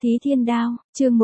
Thí Thiên Đao, chương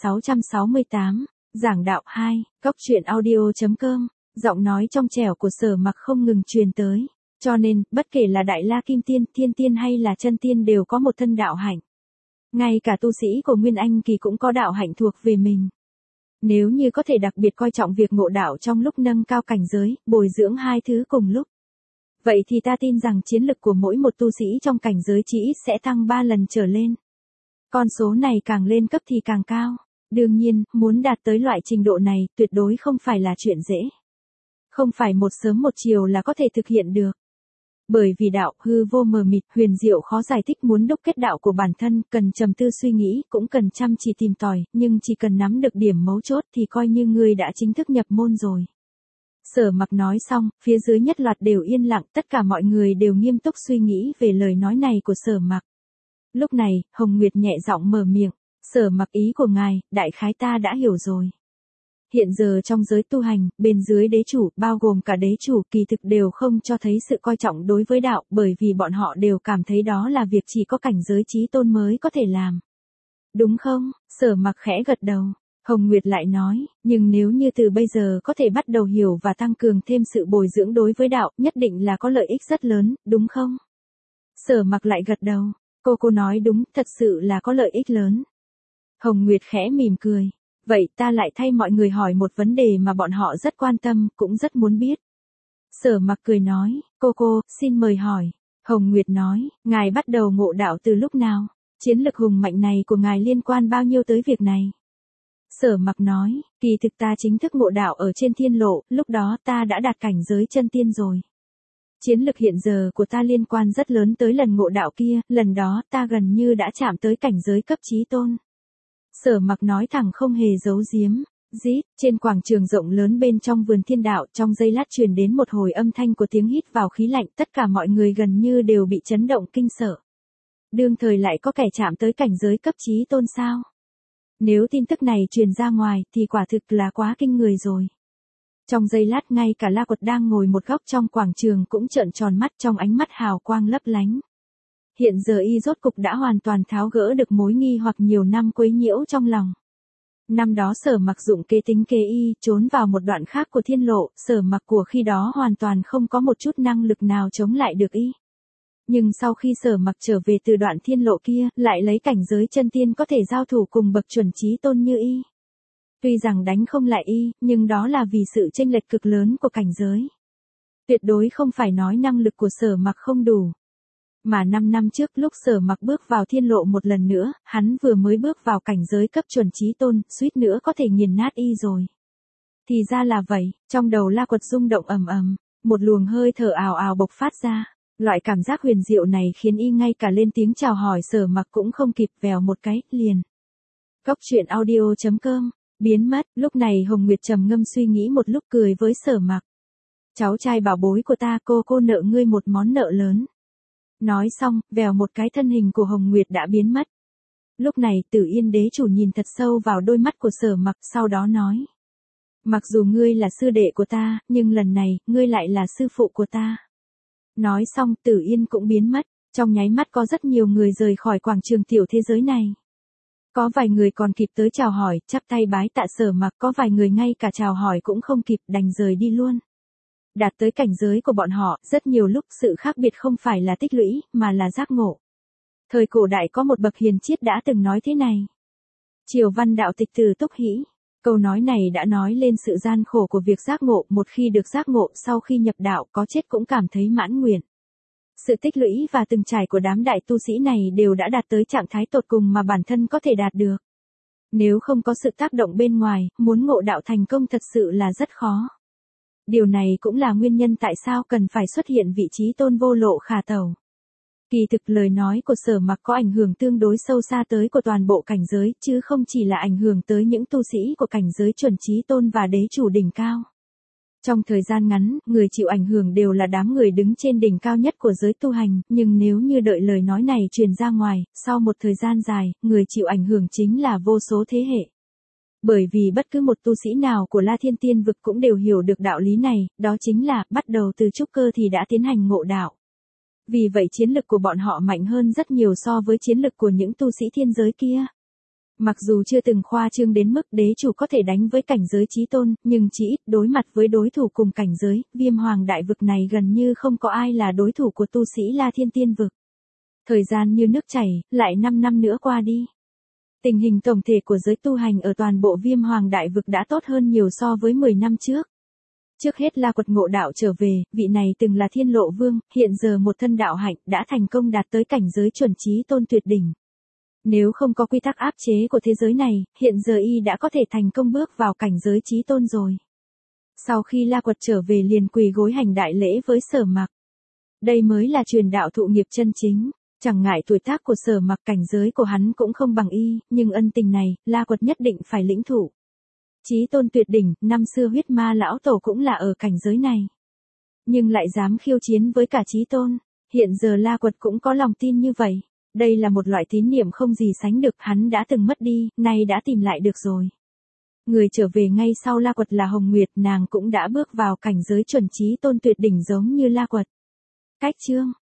1668, Giảng Đạo 2, Cóc truyện audio.com, giọng nói trong trẻo của Sở Mặc không ngừng truyền tới. Cho nên, bất kể là Đại La Kim Tiên, Thiên Tiên hay là Chân Tiên đều có một thân đạo hạnh. Ngay cả tu sĩ của Nguyên Anh Kỳ cũng có đạo hạnh thuộc về mình. Nếu như có thể đặc biệt coi trọng việc ngộ đạo trong lúc nâng cao cảnh giới, bồi dưỡng hai thứ cùng lúc. Vậy thì ta tin rằng chiến lực của mỗi một tu sĩ trong cảnh giới chỉ ít sẽ tăng 3 lần trở lên. Con số này càng lên cấp thì càng cao. Đương nhiên, muốn đạt tới loại trình độ này tuyệt đối không phải là chuyện dễ. Không phải một sớm một chiều là có thể thực hiện được. Bởi vì đạo hư vô mờ mịt, huyền diệu khó giải thích, muốn đúc kết đạo của bản thân, cần trầm tư suy nghĩ, cũng cần chăm chỉ tìm tòi, nhưng chỉ cần nắm được điểm mấu chốt thì coi như ngươi đã chính thức nhập môn rồi. Sở Mặc nói xong, phía dưới nhất loạt đều yên lặng, tất cả mọi người đều nghiêm túc suy nghĩ về lời nói này của Sở Mặc. Lúc này, Hồng Nguyệt nhẹ giọng mở miệng, Sở Mặc, ý của ngài, đại khái ta đã hiểu rồi. Hiện giờ trong giới tu hành, bên dưới đế chủ, bao gồm cả đế chủ, kỳ thực đều không cho thấy sự coi trọng đối với đạo, bởi vì bọn họ đều cảm thấy đó là việc chỉ có cảnh giới chí tôn mới có thể làm. Đúng không? Sở Mặc khẽ gật đầu. Hồng Nguyệt lại nói, nhưng nếu như từ bây giờ có thể bắt đầu hiểu và tăng cường thêm sự bồi dưỡng đối với đạo, nhất định là có lợi ích rất lớn, đúng không? Sở Mặc lại gật đầu. Cô nói đúng, thật sự là có lợi ích lớn. Hồng Nguyệt khẽ mỉm cười. Vậy ta lại thay mọi người hỏi một vấn đề mà bọn họ rất quan tâm, cũng rất muốn biết. Sở Mặc cười nói, cô, xin mời hỏi. Hồng Nguyệt nói, ngài bắt đầu ngộ đạo từ lúc nào? Chiến lực hùng mạnh này của ngài liên quan bao nhiêu tới việc này? Sở Mặc nói, kỳ thực ta chính thức ngộ đạo ở trên thiên lộ, lúc đó ta đã đạt cảnh giới chân tiên rồi. Chiến lực hiện giờ của ta liên quan rất lớn tới lần ngộ đạo kia, lần đó ta gần như đã chạm tới cảnh giới cấp chí tôn. Sở Mặc nói thẳng không hề giấu giếm. Rít, trên quảng trường rộng lớn bên trong vườn thiên đạo, trong giây lát truyền đến một hồi âm thanh của tiếng hít vào khí lạnh, tất cả mọi người gần như đều bị chấn động kinh sợ. Đương thời lại có kẻ chạm tới cảnh giới cấp chí tôn sao? Nếu tin tức này truyền ra ngoài thì quả thực là quá kinh người rồi. Trong giây lát ngay cả La Quật đang ngồi một góc trong quảng trường cũng trợn tròn mắt, trong ánh mắt hào quang lấp lánh. Hiện giờ y rốt cục đã hoàn toàn tháo gỡ được mối nghi hoặc nhiều năm quấy nhiễu trong lòng. Năm đó Sở Mặc dụng kế tính kế y, trốn vào một đoạn khác của thiên lộ, Sở Mặc của khi đó hoàn toàn không có một chút năng lực nào chống lại được y. Nhưng sau khi Sở Mặc trở về từ đoạn thiên lộ kia, lại lấy cảnh giới chân tiên có thể giao thủ cùng bậc chuẩn chí tôn như y. Tuy rằng đánh không lại y, nhưng đó là vì sự chênh lệch cực lớn của cảnh giới. Tuyệt đối không phải nói năng lực của Sở Mặc không đủ. Mà 5 năm trước lúc Sở Mặc bước vào thiên lộ một lần nữa, hắn vừa mới bước vào cảnh giới cấp chuẩn chí tôn, suýt nữa có thể nghiền nát y rồi. Thì ra là vậy, trong đầu La Quật rung động ầm ầm, một luồng hơi thở ào ào bộc phát ra. Loại cảm giác huyền diệu này khiến y ngay cả lên tiếng chào hỏi Sở Mặc cũng không kịp, vèo một cái, liền. Cóc truyện audio.com, biến mất. Lúc này Hồng Nguyệt trầm ngâm suy nghĩ một lúc, cười với Sở Mặc. Cháu trai bảo bối của ta, cô nợ ngươi một món nợ lớn. Nói xong, vèo một cái, thân hình của Hồng Nguyệt đã biến mất. Lúc này Tử Yên đế chủ nhìn thật sâu vào đôi mắt của Sở Mặc, sau đó nói. Mặc dù ngươi là sư đệ của ta, nhưng lần này, ngươi lại là sư phụ của ta. Nói xong Tử Yên cũng biến mất, trong nháy mắt có rất nhiều người rời khỏi quảng trường tiểu thế giới này. Có vài người còn kịp tới chào hỏi, chắp tay bái tạ Sở Mặc, có vài người ngay cả chào hỏi cũng không kịp, đành rời đi luôn. Đạt tới cảnh giới của bọn họ, rất nhiều lúc sự khác biệt không phải là tích lũy, mà là giác ngộ. Thời cổ đại có một bậc hiền triết đã từng nói thế này. Triều văn đạo tịch từ túc hỷ. Câu nói này đã nói lên sự gian khổ của việc giác ngộ, một khi được giác ngộ, sau khi nhập đạo có chết cũng cảm thấy mãn nguyện. Sự tích lũy và từng trải của đám đại tu sĩ này đều đã đạt tới trạng thái tột cùng mà bản thân có thể đạt được. Nếu không có sự tác động bên ngoài, muốn ngộ đạo thành công thật sự là rất khó. Điều này cũng là nguyên nhân tại sao cần phải xuất hiện vị trí tôn vô lộ khả tẩu. Kỳ thực lời nói của Sở Mặc có ảnh hưởng tương đối sâu xa tới của toàn bộ cảnh giới, chứ không chỉ là ảnh hưởng tới những tu sĩ của cảnh giới chuẩn chí tôn và đế chủ đỉnh cao. Trong thời gian ngắn, người chịu ảnh hưởng đều là đám người đứng trên đỉnh cao nhất của giới tu hành, nhưng nếu như đợi lời nói này truyền ra ngoài, sau một thời gian dài, người chịu ảnh hưởng chính là vô số thế hệ. Bởi vì bất cứ một tu sĩ nào của La Thiên Tiên vực cũng đều hiểu được đạo lý này, đó chính là, bắt đầu từ trúc cơ thì đã tiến hành ngộ đạo. Vì vậy chiến lực của bọn họ mạnh hơn rất nhiều so với chiến lực của những tu sĩ thiên giới kia. Mặc dù chưa từng khoa trương đến mức đế chủ có thể đánh với cảnh giới chí tôn, nhưng chỉ ít đối mặt với đối thủ cùng cảnh giới, Viêm Hoàng đại vực này gần như không có ai là đối thủ của tu sĩ La Thiên Tiên vực. Thời gian như nước chảy, lại 5 năm nữa qua đi. Tình hình tổng thể của giới tu hành ở toàn bộ Viêm Hoàng đại vực đã tốt hơn nhiều so với 10 năm trước. Trước hết La Quật ngộ đạo trở về, vị này từng là Thiên Lộ Vương, hiện giờ một thân đạo hạnh đã thành công đạt tới cảnh giới chuẩn chí tôn tuyệt đỉnh. Nếu không có quy tắc áp chế của thế giới này, hiện giờ y đã có thể thành công bước vào cảnh giới chí tôn rồi. Sau khi La Quật trở về liền quỳ gối hành đại lễ với Sở Mặc. Đây mới là truyền đạo thụ nghiệp chân chính. Chẳng ngại tuổi tác của Sở Mặc, cảnh giới của hắn cũng không bằng y, nhưng ân tình này, La Quật nhất định phải lĩnh thụ. Chí tôn tuyệt đỉnh, năm xưa huyết ma lão tổ cũng là ở cảnh giới này. Nhưng lại dám khiêu chiến với cả chí tôn. Hiện giờ La Quật cũng có lòng tin như vậy. Đây là một loại tín niệm không gì sánh được, hắn đã từng mất đi, nay đã tìm lại được rồi. Người trở về ngay sau La Quật là Hồng Nguyệt, nàng cũng đã bước vào cảnh giới chuẩn chí tôn tuyệt đỉnh giống như La Quật. Cách chương